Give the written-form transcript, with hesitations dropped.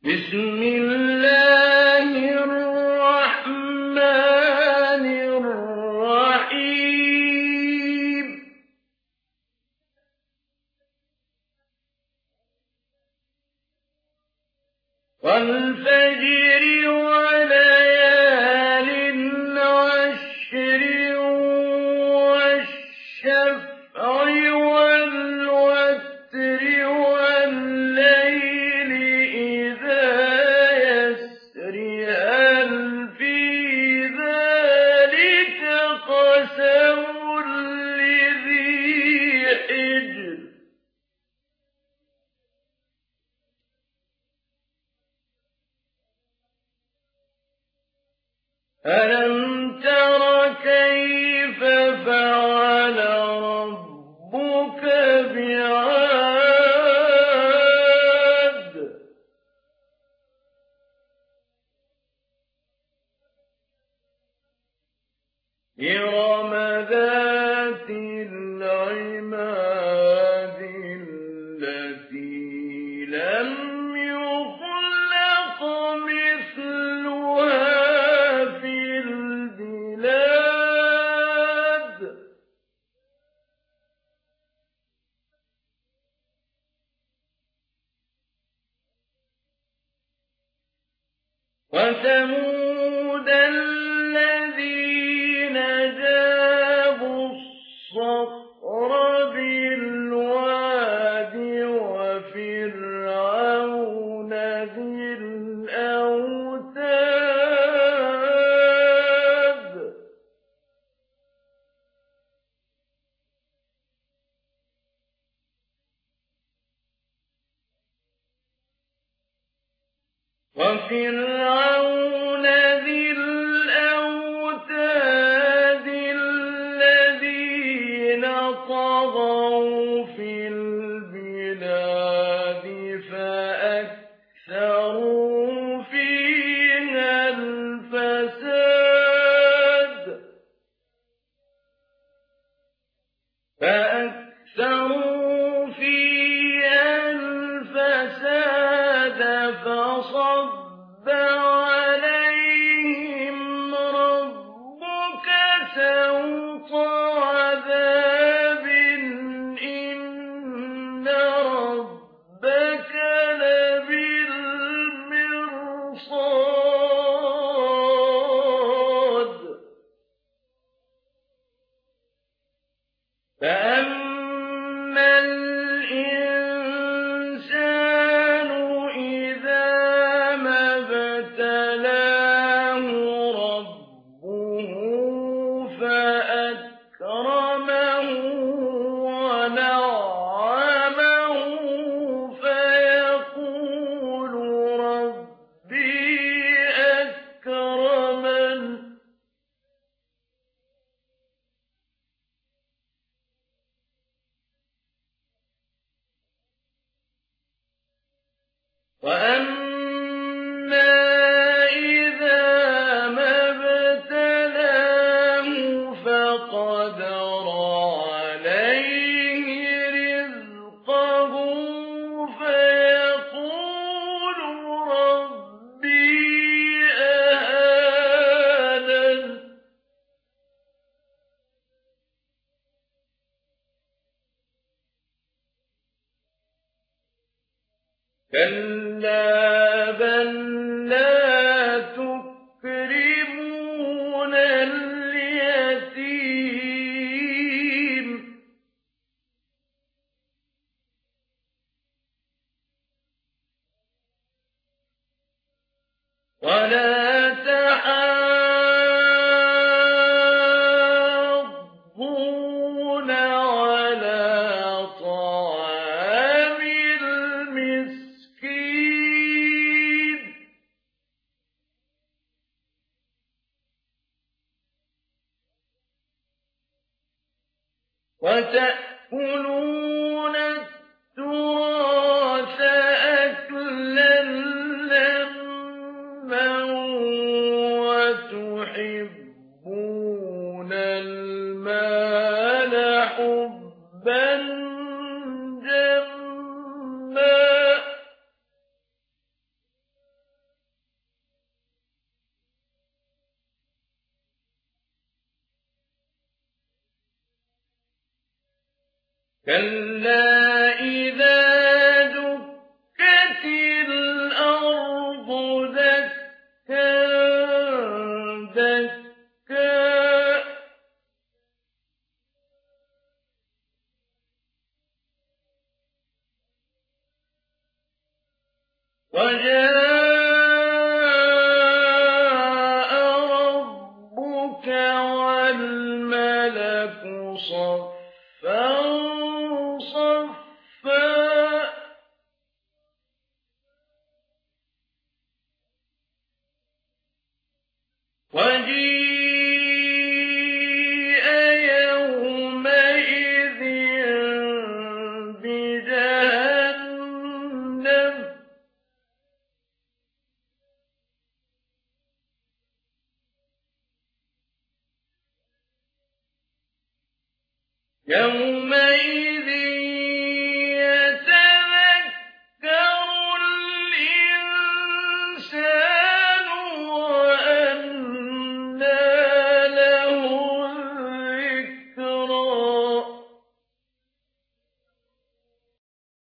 بسم الله الرحمن الرحيم والفجر وليال عشر والشفع والوتر والليل إذا يسر هل في ذلك قسم لذي حجر ألم تر كيف فعل ربك بعاد إرم ذات العماد التي لم يخلق مثلها وثمود الذين جابوا الصخر بالواد وفرعون ذي الأوتاد وفرعون ذي الأوتاد الذين طغوا في البلاد فأكثروا فيها الفساد فصب عليهم ربك سوط عذاب إن ربك لبالمرصاد فأما الإنسان إذا ما ابتلاه ربه فأكرمه ونعمه فيقول ربي أكرمن وأما إذا ما ابتلاه فقدر عليه رزقه فيقول ربي أهانن كلا بل لا تكرمون اليتيم ولا تحاضون على طعام المسكين وتأكلون التراث أكلا لما كلا إذا دكت الأرض دكا دكا وجاء ربك والملك صفا صفا وجيء يومئذ بجهنم يومئذ